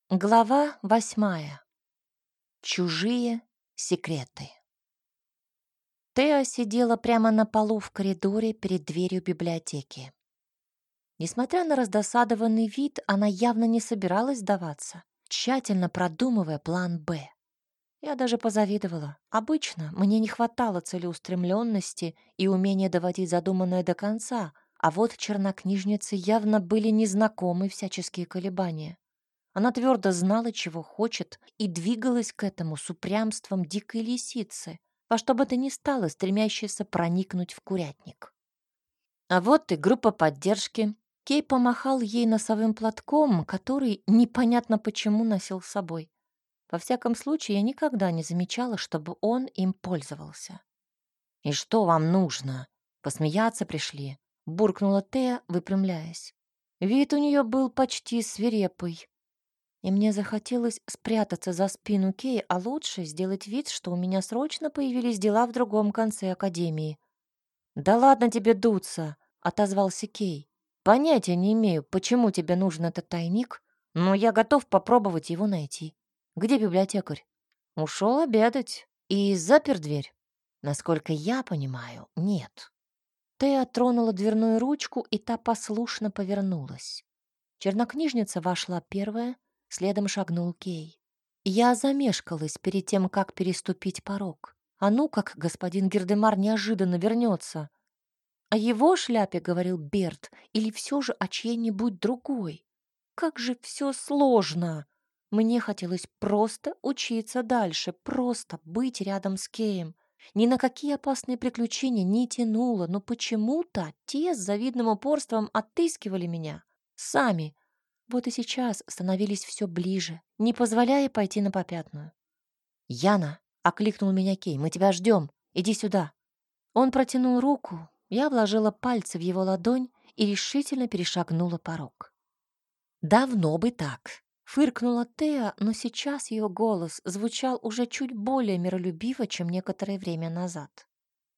Глава 8. Чужие секреты. Теа сидела прямо на полу в коридоре перед дверью библиотеки. Несмотря на раздосадованный вид, она явно не собиралась сдаваться, тщательно продумывая план «Б». Я даже позавидовала. Обычно мне не хватало целеустремленности и умения доводить задуманное до конца, а вот чернокнижнице явно были незнакомы всяческие колебания. Она твердо знала, чего хочет, и двигалась к этому с упрямством дикой лисицы, во что бы то ни стало, стремящейся проникнуть в курятник. А вот и группа поддержки. Кей помахал ей носовым платком, который непонятно почему носил с собой. Во всяком случае, я никогда не замечала, чтобы он им пользовался. «И что вам нужно? Посмеяться пришли?» — буркнула Тея, выпрямляясь. Вид у нее был почти свирепый. И мне захотелось спрятаться за спину Кей, а лучше сделать вид, что у меня срочно появились дела в другом конце академии. «Да ладно тебе дуться», — отозвался Кей. «Понятия не имею, почему тебе нужен этот тайник, но я готов попробовать его найти. Где библиотекарь?» «Ушел обедать и запер дверь». «Насколько я понимаю, нет». Тея тронула дверную ручку, и та послушно повернулась. Чернокнижница вошла первая, следом шагнул Кей. Я замешкалась перед тем, как переступить порог. А ну, как господин Гердемар неожиданно вернется. О его шляпе говорил Берт или все же о чьей-нибудь другой. Как же все сложно! Мне хотелось просто учиться дальше, просто быть рядом с Кеем. Ни на какие опасные приключения не тянуло, но почему-то те с завидным упорством отыскивали меня. Сами. Вот и сейчас становились все ближе, не позволяя пойти на попятную. «Яна!» — окликнул меня Кей. «Мы тебя ждем. Иди сюда». Он протянул руку, я вложила пальцы в его ладонь и решительно перешагнула порог. «Давно бы так!» — фыркнула Теа, но сейчас ее голос звучал уже чуть более миролюбиво, чем некоторое время назад.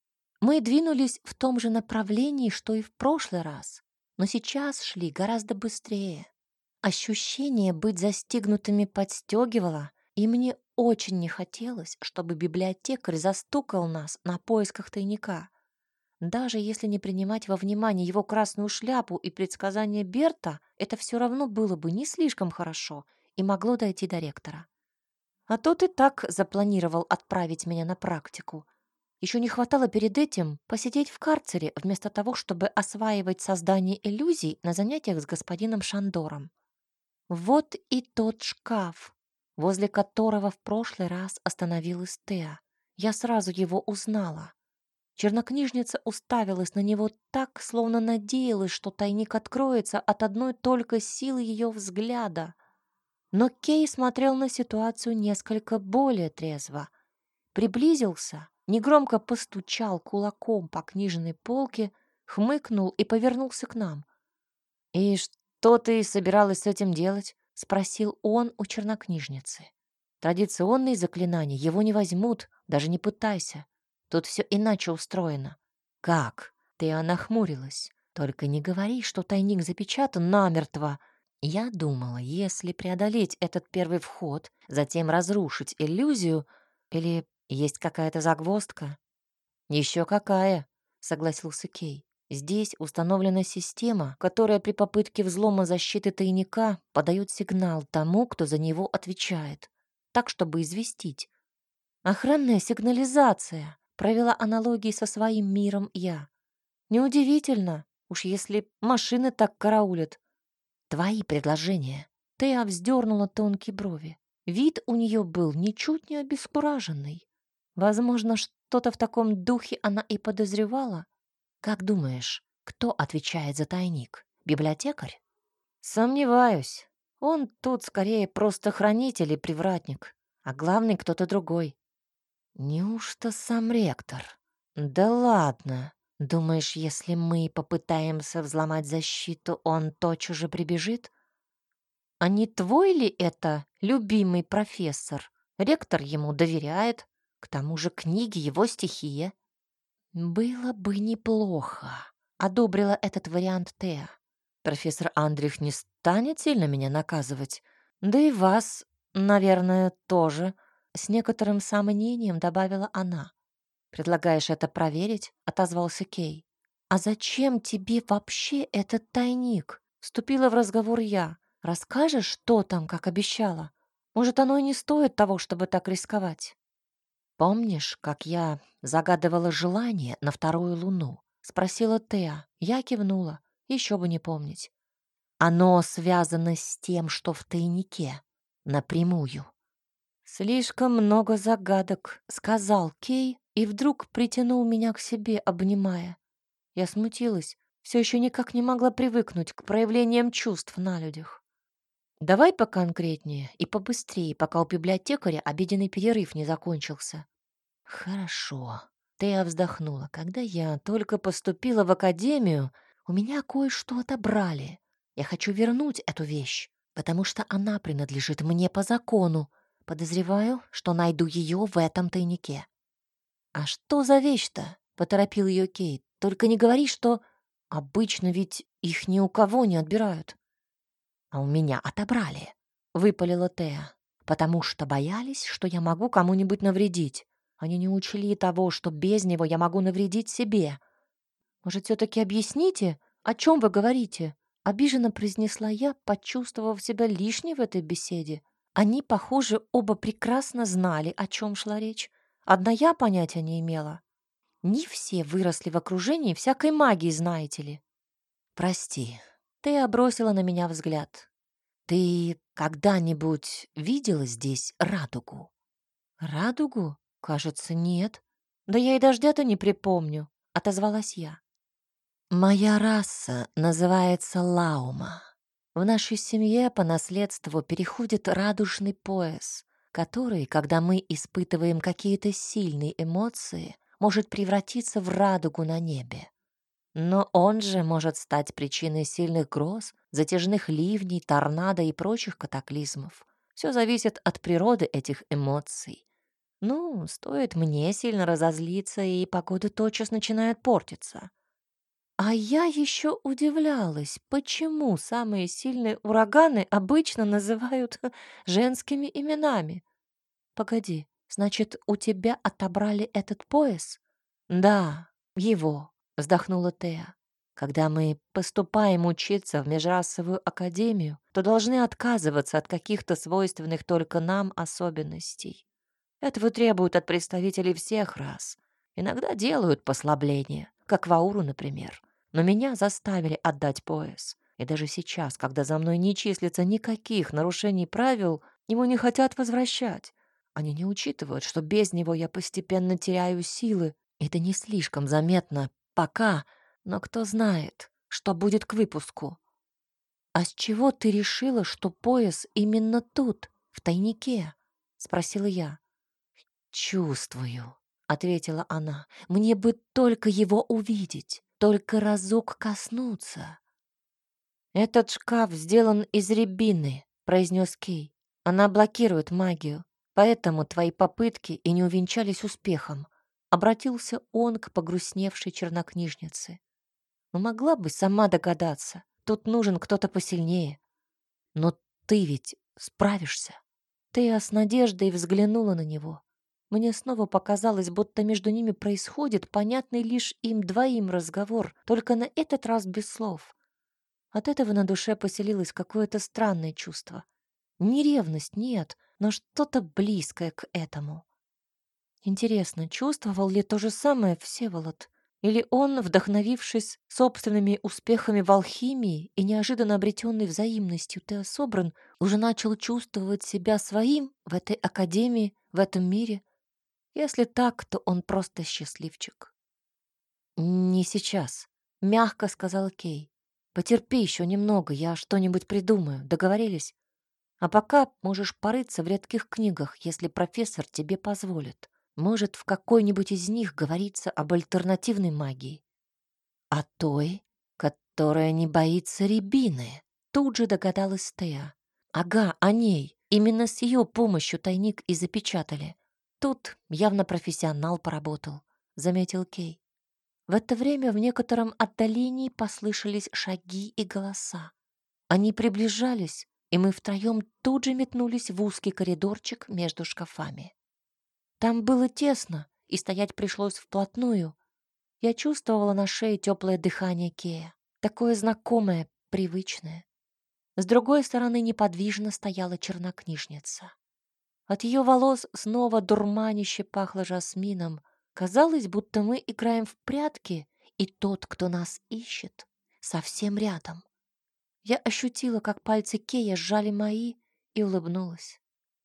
Мы двинулись в том же направлении, что и в прошлый раз, но сейчас шли гораздо быстрее. Ощущение быть застигнутыми подстегивало, и мне очень не хотелось, чтобы библиотекарь застукал нас на поисках тайника. Даже если не принимать во внимание его красную шляпу и предсказания Берта, это все равно было бы не слишком хорошо и могло дойти до ректора. А тот и так запланировал отправить меня на практику. Еще не хватало перед этим посидеть в карцере, вместо того, чтобы осваивать создание иллюзий на занятиях с господином Шандором. Вот и тот шкаф, возле которого в прошлый раз остановилась Теа. Я сразу его узнала. Чернокнижница уставилась на него так, словно надеялась, что тайник откроется от одной только силы ее взгляда. Но Кей смотрел на ситуацию несколько более трезво. Приблизился, негромко постучал кулаком по книжной полке, хмыкнул и повернулся к нам. «И что ты собиралась с этим делать?» — спросил он у чернокнижницы. «Традиционные заклинания его не возьмут, даже не пытайся. Тут все иначе устроено». «Как?» — ты нахмурилась. «Только не говори, что тайник запечатан намертво». Я думала, если преодолеть этот первый вход, затем разрушить иллюзию, или есть какая-то загвоздка? Еще какая, согласился Кей. Здесь установлена система, которая при попытке взлома защиты тайника подает сигнал тому, кто за него отвечает, так, чтобы известить. Охранная сигнализация, провела аналогии со своим миром я. Неудивительно, уж если машины так караулят. Твои предложения. Теа вздернула тонкие брови. Вид у нее был ничуть не обескураженный. Возможно, что-то в таком духе она и подозревала. Как думаешь, кто отвечает за тайник? Библиотекарь? Сомневаюсь. Он тут скорее просто хранитель и привратник, а главный кто-то другой. Неужто сам ректор? Да ладно. Думаешь, если мы попытаемся взломать защиту, он тотчас же прибежит? А не твой ли это любимый профессор? Ректор ему доверяет. К тому же книги его стихия. Было бы неплохо, одобрила этот вариант Теа. Профессор Андрих не станет сильно меня наказывать. Да и вас, наверное, тоже, с некоторым сомнением добавила она. «Предлагаешь это проверить?» — отозвался Кей. «А зачем тебе вообще этот тайник?» — вступила в разговор я. «Расскажешь, что там, как обещала? Может, оно и не стоит того, чтобы так рисковать?» «Помнишь, как я загадывала желание на вторую луну?» — спросила Теа. Я кивнула. Еще бы не помнить. «Оно связано с тем, что в тайнике. Напрямую». «Слишком много загадок», — сказал Кей и вдруг притянул меня к себе, обнимая. Я смутилась, все еще никак не могла привыкнуть к проявлениям чувств на людях. «Давай поконкретнее и побыстрее, пока у библиотекаря обеденный перерыв не закончился». «Хорошо». Тея вздохнула. «Когда я только поступила в академию, у меня кое-что отобрали. Я хочу вернуть эту вещь, потому что она принадлежит мне по закону. Подозреваю, что найду ее в этом тайнике». «А что за вещь-то?» — поторопил ее Кейт. «Только не говори, что обычно ведь их ни у кого не отбирают». «А у меня отобрали», — выпалила Тея, «потому что боялись, что я могу кому-нибудь навредить. Они не учли того, что без него я могу навредить себе. Может, все-таки объясните, о чем вы говорите?» — обиженно произнесла я, почувствовав себя лишней в этой беседе. Они, похоже, оба прекрасно знали, о чем шла речь. Одна я понятия не имела. Не все выросли в окружении всякой магии, знаете ли. «Прости, ты бросила на меня взгляд. Ты когда-нибудь видела здесь радугу?» «Радугу? Кажется, нет. Да я и дождя-то не припомню», — отозвалась я. «Моя раса называется Лаума. В нашей семье по наследству переходит радужный пояс, который, когда мы испытываем какие-то сильные эмоции, может превратиться в радугу на небе. Но он же может стать причиной сильных гроз, затяжных ливней, торнадо и прочих катаклизмов. Все зависит от природы этих эмоций. Ну, стоит мне сильно разозлиться, и погода тотчас начинает портиться. А я еще удивлялась, почему самые сильные ураганы обычно называют женскими именами. Погоди, значит, у тебя отобрали этот пояс? Да, его, вздохнула Теа. Когда мы поступаем учиться в межрасовую академию, то должны отказываться от каких-то свойственных только нам особенностей. Этого требуют от представителей всех рас. Иногда делают послабления, как в Ауру, например. Но меня заставили отдать пояс. И даже сейчас, когда за мной не числится никаких нарушений правил, его не хотят возвращать. Они не учитывают, что без него я постепенно теряю силы. Это не слишком заметно пока, но кто знает, что будет к выпуску. «А с чего ты решила, что пояс именно тут, в тайнике?» — спросила я. «Чувствую», — ответила она. «Мне бы только его увидеть, только разок коснуться». «Этот шкаф сделан из рябины», — произнес Кей. «Она блокирует магию, поэтому твои попытки и не увенчались успехом», — обратился он к погрустневшей чернокнижнице. «Ну, могла бы сама догадаться, тут нужен кто-то посильнее. Но ты ведь справишься». Тея с надеждой взглянула на него. Мне снова показалось, будто между ними происходит понятный лишь им двоим разговор, только на этот раз без слов. От этого на душе поселилось какое-то странное чувство. Не ревность, нет, но что-то близкое к этому. Интересно, чувствовал ли то же самое Всеволод? Или он, вдохновившись собственными успехами в алхимии и неожиданно обретенной взаимностью Теособран, уже начал чувствовать себя своим в этой академии, в этом мире? Если так, то он просто счастливчик. «Не сейчас», — мягко сказал Кей. «Потерпи еще немного, я что-нибудь придумаю. Договорились? А пока можешь порыться в редких книгах, если профессор тебе позволит. Может, в какой-нибудь из них говорится об альтернативной магии. О той, которая не боится рябины». Тут же догадалась Теа. «Ага, о ней. Именно с ее помощью тайник и запечатали. Тут явно профессионал поработал», — заметил Кей. В это время в некотором отдалении послышались шаги и голоса. Они приближались, и мы втроем тут же метнулись в узкий коридорчик между шкафами. Там было тесно, и стоять пришлось вплотную. Я чувствовала на шее теплое дыхание Кея, такое знакомое, привычное. С другой стороны неподвижно стояла чернокнижница. От ее волос снова дурманище пахло жасмином. Казалось, будто мы играем в прятки, и тот, кто нас ищет, совсем рядом. Я ощутила, как пальцы Кея сжали мои, и улыбнулась.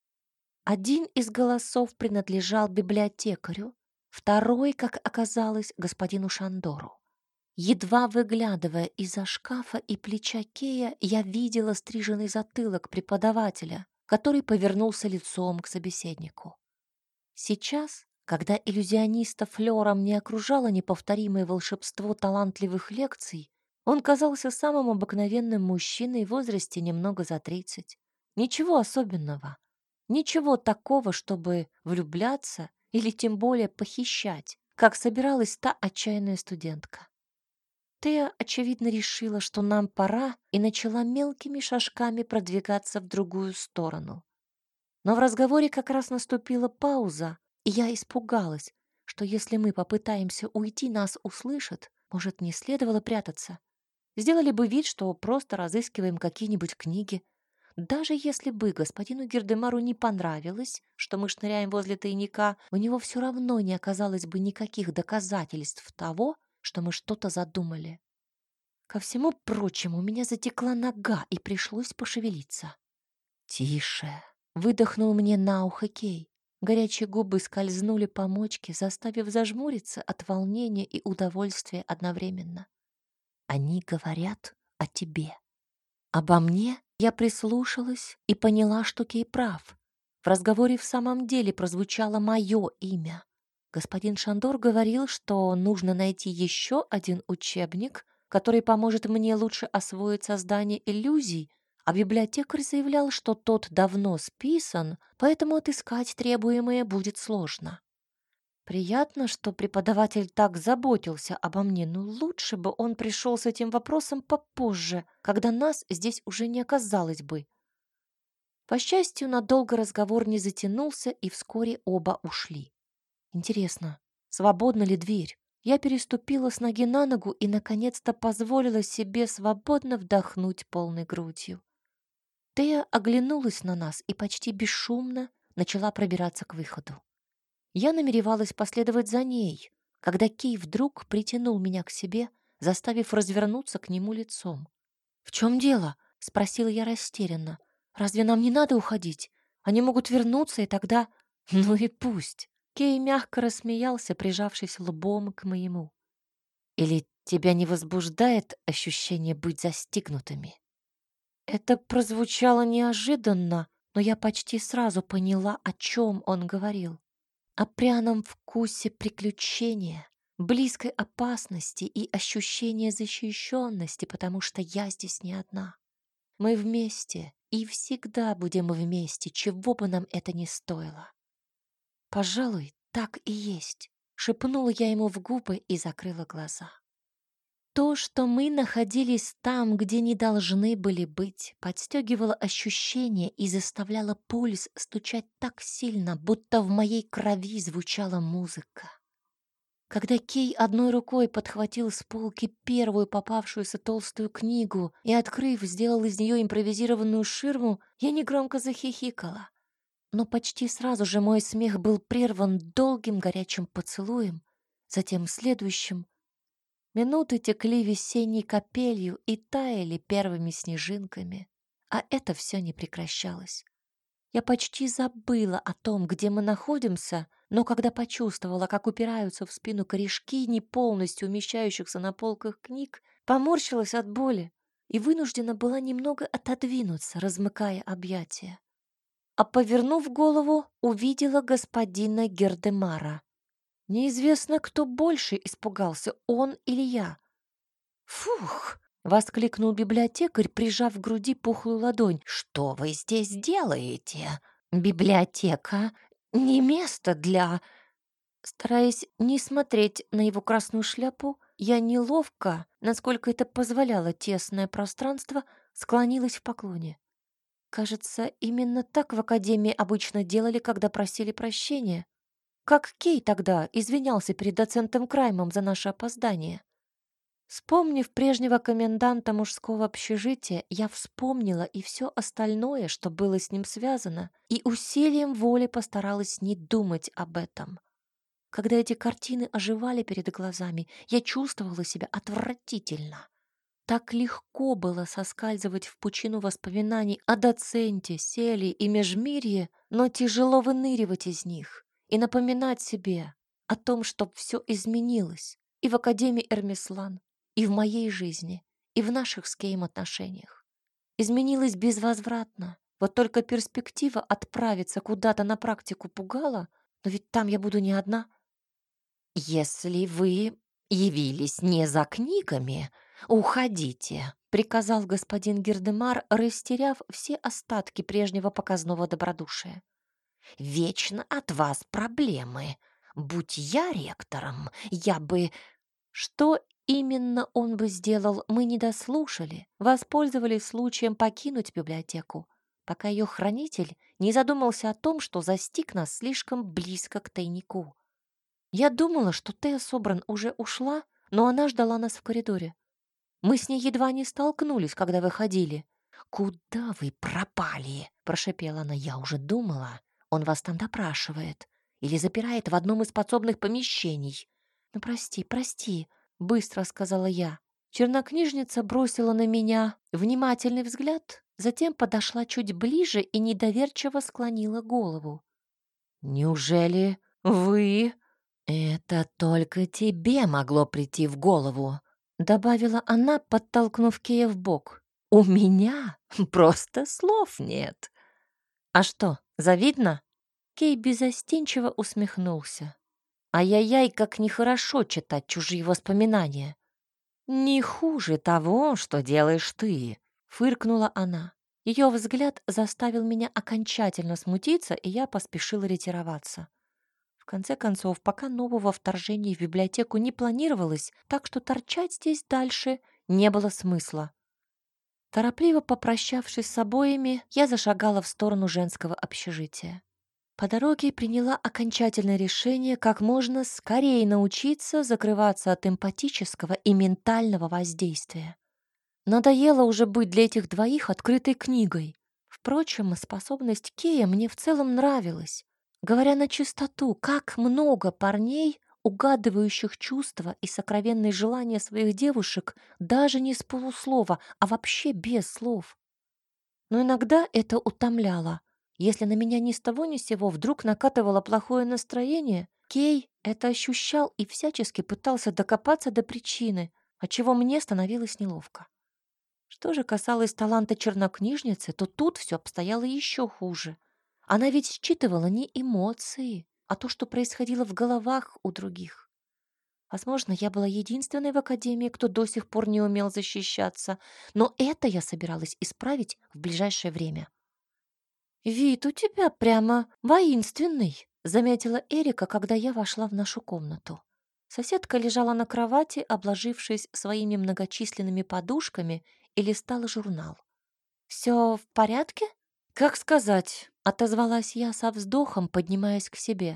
Один из голосов принадлежал библиотекарю, второй, как оказалось, господину Шандору. Едва выглядывая из-за шкафа и плеча Кея, я видела стриженный затылок преподавателя, который повернулся лицом к собеседнику. Сейчас, когда иллюзиониста флёром не окружало неповторимое волшебство талантливых лекций, он казался самым обыкновенным мужчиной в возрасте немного за 30. Ничего особенного. Ничего такого, чтобы влюбляться или тем более похищать, как собиралась та отчаянная студентка. Тея, очевидно, решила, что нам пора, и начала мелкими шажками продвигаться в другую сторону. Но в разговоре как раз наступила пауза, и я испугалась, что если мы попытаемся уйти, нас услышат. Может, не следовало прятаться. Сделали бы вид, что просто разыскиваем какие-нибудь книги. Даже если бы господину Гердемару не понравилось, что мы шныряем возле тайника, у него все равно не оказалось бы никаких доказательств того, что мы что-то задумали. Ко всему прочему, у меня затекла нога, и пришлось пошевелиться. «Тише!» — выдохнул мне на ухо Кей. Горячие губы скользнули по мочке, заставив зажмуриться от волнения и удовольствия одновременно. «Они говорят о тебе». Обо мне я прислушалась и поняла, что Кей прав. В разговоре в самом деле прозвучало мое имя. Господин Шандор говорил, что нужно найти еще один учебник, который поможет мне лучше освоить создание иллюзий, а библиотекарь заявлял, что тот давно списан, поэтому отыскать требуемое будет сложно. Приятно, что преподаватель так заботился обо мне, но лучше бы он пришел с этим вопросом попозже, когда нас здесь уже не оказалось бы. По счастью, надолго разговор не затянулся, и вскоре оба ушли. Интересно, свободна ли дверь? Я переступила с ноги на ногу и, наконец-то, позволила себе свободно вдохнуть полной грудью. Тея оглянулась на нас и почти бесшумно начала пробираться к выходу. Я намеревалась последовать за ней, когда Кей вдруг притянул меня к себе, заставив развернуться к нему лицом. «В чем дело?» — спросила я растерянно. «Разве нам не надо уходить? Они могут вернуться, и тогда...» «Ну и пусть!» Кей мягко рассмеялся, прижавшись лбом к моему. «Или тебя не возбуждает ощущение быть застигнутыми?» Это прозвучало неожиданно, но я почти сразу поняла, о чем он говорил. О пряном вкусе приключения, близкой опасности и ощущения защищенности, потому что я здесь не одна. Мы вместе и всегда будем вместе, чего бы нам это ни стоило. Пожалуй, так и есть, шепнула я ему в губы и закрыла глаза. То, что мы находились там, где не должны были быть, подстегивало ощущение и заставляло пульс стучать так сильно, будто в моей крови звучала музыка. Когда Кей одной рукой подхватил с полки первую попавшуюся толстую книгу и, открыв, сделал из нее импровизированную ширму, я негромко захихикала. Но почти сразу же мой смех был прерван долгим горячим поцелуем, затем следующим. Минуты текли весенней капелью и таяли первыми снежинками, а это все не прекращалось. Я почти забыла о том, где мы находимся, но когда почувствовала, как упираются в спину корешки не полностью умещающихся на полках книг, поморщилась от боли и вынуждена была немного отодвинуться, размыкая объятия. А повернув голову, увидела господина Гердемара. Неизвестно, кто больше испугался, он или я. «Фух!» — воскликнул библиотекарь, прижав к груди пухлую ладонь. «Что вы здесь делаете? Библиотека не место для...» Стараясь не смотреть на его красную шляпу, я неловко, насколько это позволяло тесное пространство, склонилась в поклоне. Кажется, именно так в академии обычно делали, когда просили прощения. Как Кей тогда извинялся перед доцентом Краймом за наше опоздание. Вспомнив прежнего коменданта мужского общежития, я вспомнила и все остальное, что было с ним связано, и усилием воли постаралась не думать об этом. Когда эти картины оживали перед глазами, я чувствовала себя отвратительно. Так легко было соскальзывать в пучину воспоминаний о доценте, селе и межмирье, но тяжело выныривать из них и напоминать себе о том, что все изменилось и в Академии Эрмислан, и в моей жизни, и в наших с Кейм отношениях. Изменилось безвозвратно. Вот только перспектива отправиться куда-то на практику пугала, но ведь там я буду не одна. «Если вы явились не за книгами, уходите», — приказал господин Гердемар, растеряв все остатки прежнего показного добродушия. «Вечно от вас проблемы. Будь я ректором, я бы...» Что именно он бы сделал, мы не дослушали, воспользовались случаем покинуть библиотеку, пока ее хранитель не задумался о том, что застиг нас слишком близко к тайнику. Я думала, что Тея Собран уже ушла, но она ждала нас в коридоре. Мы с ней едва не столкнулись, когда выходили. «Куда вы пропали?» — прошипела она. «Я уже думала, он вас там допрашивает или запирает в одном из подсобных помещений». «Ну, прости, прости», — быстро сказала я. Чернокнижница бросила на меня внимательный взгляд, затем подошла чуть ближе и недоверчиво склонила голову. «Неужели вы...» «Это только тебе могло прийти в голову», — добавила она, подтолкнув Кея в бок. «У меня просто слов нет». «А что, завидно?» Кей беззастенчиво усмехнулся. «Ай-яй-яй, как нехорошо читать чужие воспоминания». «Не хуже того, что делаешь ты», — фыркнула она. Ее взгляд заставил меня окончательно смутиться, и я поспешила ретироваться. В конце концов, пока нового вторжения в библиотеку не планировалось, так что торчать здесь дальше не было смысла. Торопливо попрощавшись с обоими, я зашагала в сторону женского общежития. По дороге приняла окончательное решение как можно скорее научиться закрываться от эмпатического и ментального воздействия. Надоело уже быть для этих двоих открытой книгой. Впрочем, способность Кея мне в целом нравилась. Говоря на чистоту, как много парней, угадывающих чувства и сокровенные желания своих девушек, даже не с полуслова, а вообще без слов. Но иногда это утомляло. Если на меня ни с того ни с сего вдруг накатывало плохое настроение, Кей это ощущал и всячески пытался докопаться до причины, отчего мне становилось неловко. Что же касалось таланта чернокнижницы, то тут все обстояло еще хуже. Она ведь считывала не эмоции, а то, что происходило в головах у других. Возможно, я была единственной в академии, кто до сих пор не умел защищаться, но это я собиралась исправить в ближайшее время. «Вид у тебя прямо воинственный», — заметила Эрика, когда я вошла в нашу комнату. Соседка лежала на кровати, обложившись своими многочисленными подушками, и листала журнал. «Все в порядке?» «Как сказать?» — отозвалась я со вздохом, поднимаясь к себе.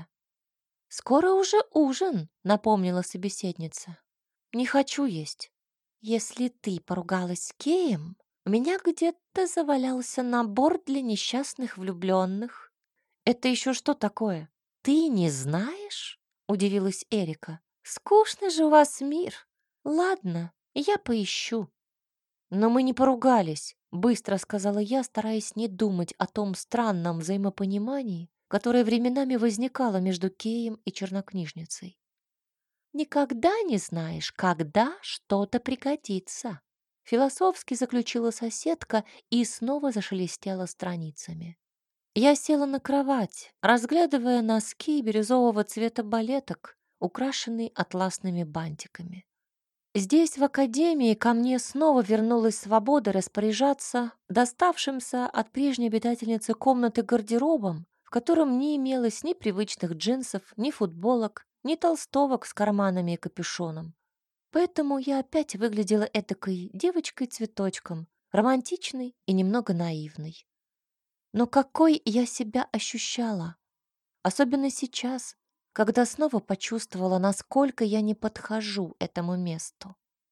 «Скоро уже ужин», — напомнила собеседница. «Не хочу есть. Если ты поругалась с Кеем, у меня где-то завалялся набор для несчастных влюбленных». «Это еще что такое?» «Ты не знаешь?» — удивилась Эрика. «Скучный же у вас мир. Ладно, я поищу». «Но мы не поругались», — быстро сказала я, стараясь не думать о том странном взаимопонимании, которое временами возникало между Кеем и чернокнижницей. «Никогда не знаешь, когда что-то пригодится», — философски заключила соседка и снова зашелестела страницами. Я села на кровать, разглядывая носки бирюзового цвета балеток, украшенные атласными бантиками. Здесь, в академии, ко мне снова вернулась свобода распоряжаться доставшимся от прежней обитательницы комнаты гардеробом, в котором не имелось ни привычных джинсов, ни футболок, ни толстовок с карманами и капюшоном. Поэтому я опять выглядела этакой девочкой-цветочком, романтичной и немного наивной. Но какой я себя ощущала, особенно сейчас, когда снова почувствовала, насколько я не подхожу этому месту.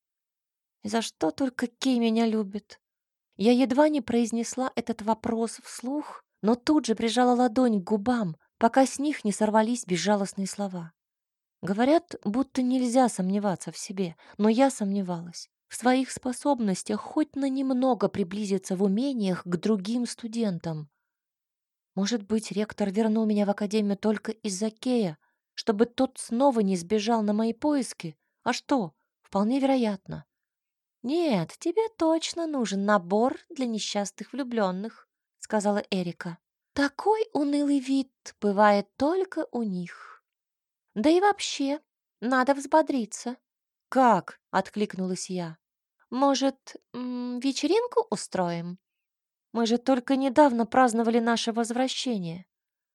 И за что только Кей меня любит? Я едва не произнесла этот вопрос вслух, но тут же прижала ладонь к губам, пока с них не сорвались безжалостные слова. Говорят, будто нельзя сомневаться в себе, но я сомневалась в своих способностях хоть на немного приблизиться в умениях к другим студентам. Может быть, ректор вернул меня в академию только из-за Кея, чтобы тот снова не сбежал на мои поиски? А что? Вполне вероятно. «Нет, тебе точно нужен набор для несчастных влюбленных», — сказала Эрика. «Такой унылый вид бывает только у них. Да и вообще, надо взбодриться». «Как?» — откликнулась я. «Может, вечеринку устроим? Мы же только недавно праздновали наше возвращение.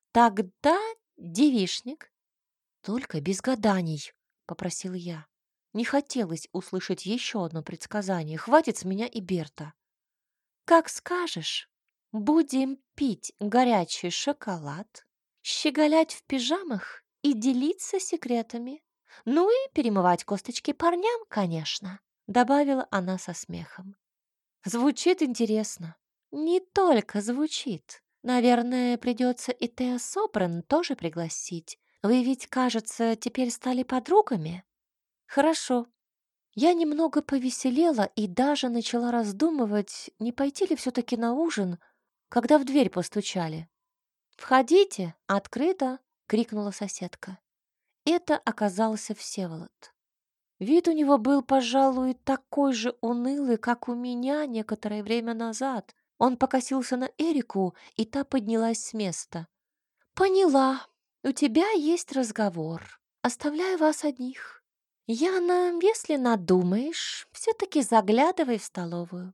Тогда девичник». «Только без гаданий», — попросила я. Не хотелось услышать еще одно предсказание. Хватит с меня и Берта. «Как скажешь. Будем пить горячий шоколад, щеголять в пижамах и делиться секретами. Ну и перемывать косточки парням, конечно», — добавила она со смехом. «Звучит интересно». «Не только звучит. Наверное, придется и Тео Собран тоже пригласить. Вы ведь, кажется, теперь стали подругами?» «Хорошо». Я немного повеселела и даже начала раздумывать, не пойти ли все-таки на ужин, когда в дверь постучали. «Входите, открыто!» — крикнула соседка. Это оказался Всеволод. Вид у него был, пожалуй, такой же унылый, как у меня некоторое время назад. Он покосился на Эрику, и та поднялась с места. «Поняла. У тебя есть разговор. Оставляю вас одних. Яна, если надумаешь, все-таки заглядывай в столовую».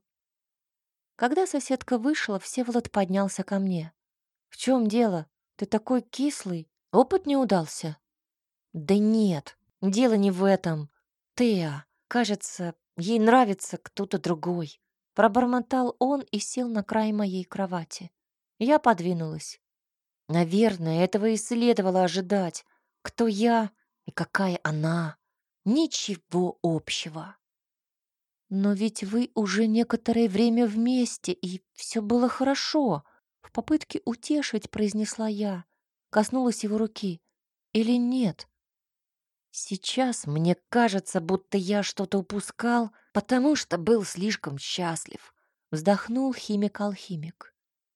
Когда соседка вышла, Всеволод поднялся ко мне. «В чем дело? Ты такой кислый. Опыт не удался?» «Да нет, дело не в этом. Теа, кажется, ей нравится кто-то другой». Пробормотал он и сел на край моей кровати. Я подвинулась. Наверное, этого и следовало ожидать. Кто я и какая она? Ничего общего. Но ведь вы уже некоторое время вместе, и все было хорошо. В попытке утешить произнесла я, коснулась его руки. Или нет? Сейчас мне кажется, будто я что-то упускал, потому что был слишком счастлив. Вздохнул химик-алхимик.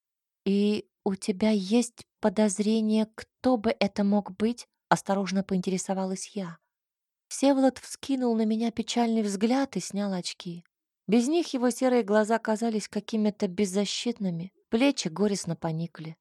И у тебя есть подозрение, кто бы это мог быть? Осторожно поинтересовалась я. Всеволод вскинул на меня печальный взгляд и снял очки. Без них его серые глаза казались какими-то беззащитными, плечи горестно поникли.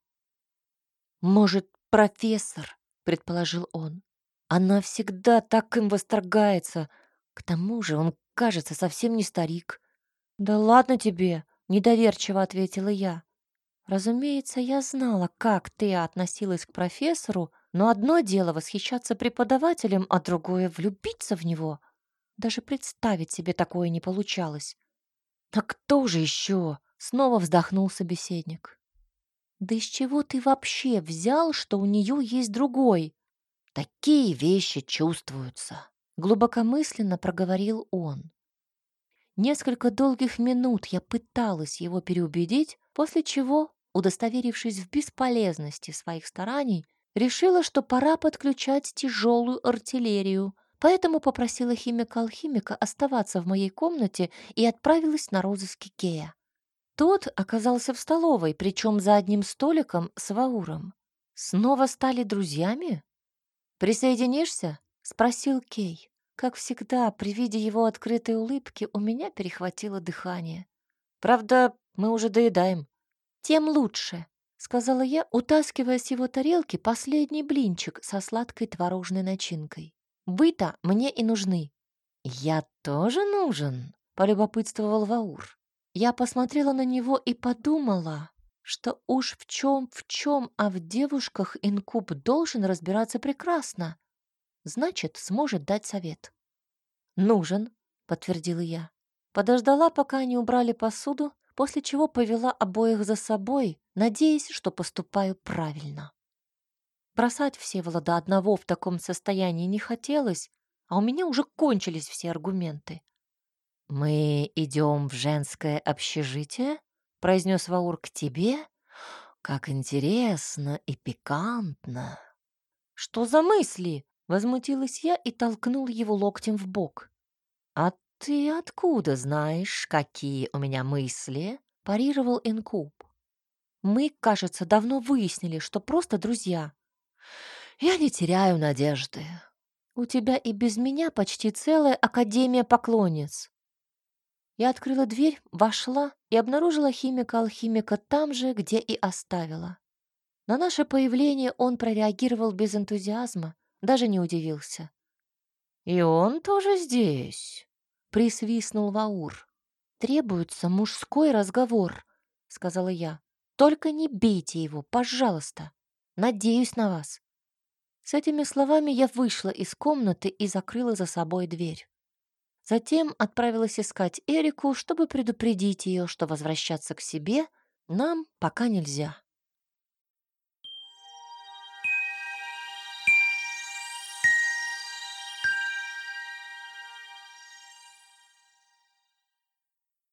«Может, профессор?» — предположил он. «Она всегда так им восторгается. К тому же он, кажется, совсем не старик». «Да ладно тебе!» — недоверчиво ответила я. Разумеется, я знала, как ты относилась к профессору, но одно дело восхищаться преподавателем, а другое — влюбиться в него. Даже представить себе такое не получалось. «А кто же еще?» — снова вздохнул собеседник. «Да из чего ты вообще взял, что у нее есть другой?» «Такие вещи чувствуются», — глубокомысленно проговорил он. Несколько долгих минут я пыталась его переубедить, после чего, удостоверившись в бесполезности своих стараний, решила, что пора подключать тяжелую артиллерию, поэтому попросила химика-алхимика оставаться в моей комнате и отправилась на розыски Кея. Тот оказался в столовой, причем за одним столиком с Вауром. «Снова стали друзьями? Присоединишься?» — спросил Кей. Как всегда, при виде его открытой улыбки у меня перехватило дыхание. «Правда, мы уже доедаем». «Тем лучше», — сказала я, утаскивая с его тарелки последний блинчик со сладкой творожной начинкой. «Вы-то мне и нужны». «Я тоже нужен», — полюбопытствовал Ваур. Я посмотрела на него и подумала, что уж в чем, а в девушках инкуб должен разбираться прекрасно. Значит, сможет дать совет. «Нужен», — подтвердила я. Подождала, пока они убрали посуду, после чего повела обоих за собой, надеясь, что поступаю правильно. Бросать Всеволода одного в таком состоянии не хотелось, а у меня уже кончились все аргументы. «Мы идем в женское общежитие?» — произнес Ваур. «К тебе? Как интересно и пикантно!» «Что за мысли?» — возмутилась я и толкнул его локтем в бок. «А ты откуда знаешь, какие у меня мысли?» — парировал Инкуб. «Мы, кажется, давно выяснили, что просто друзья. Я не теряю надежды. У тебя и без меня почти целая академия поклонниц». Я открыла дверь, вошла и обнаружила химика-алхимика там же, где и оставила. На наше появление он прореагировал без энтузиазма, даже не удивился. «И он тоже здесь?» — присвистнул Ваур. «Требуется мужской разговор», — сказала я. «Только не бейте его, пожалуйста. Надеюсь на вас». С этими словами я вышла из комнаты и закрыла за собой дверь. Затем отправилась искать Эрику, чтобы предупредить ее, что возвращаться к себе нам пока нельзя.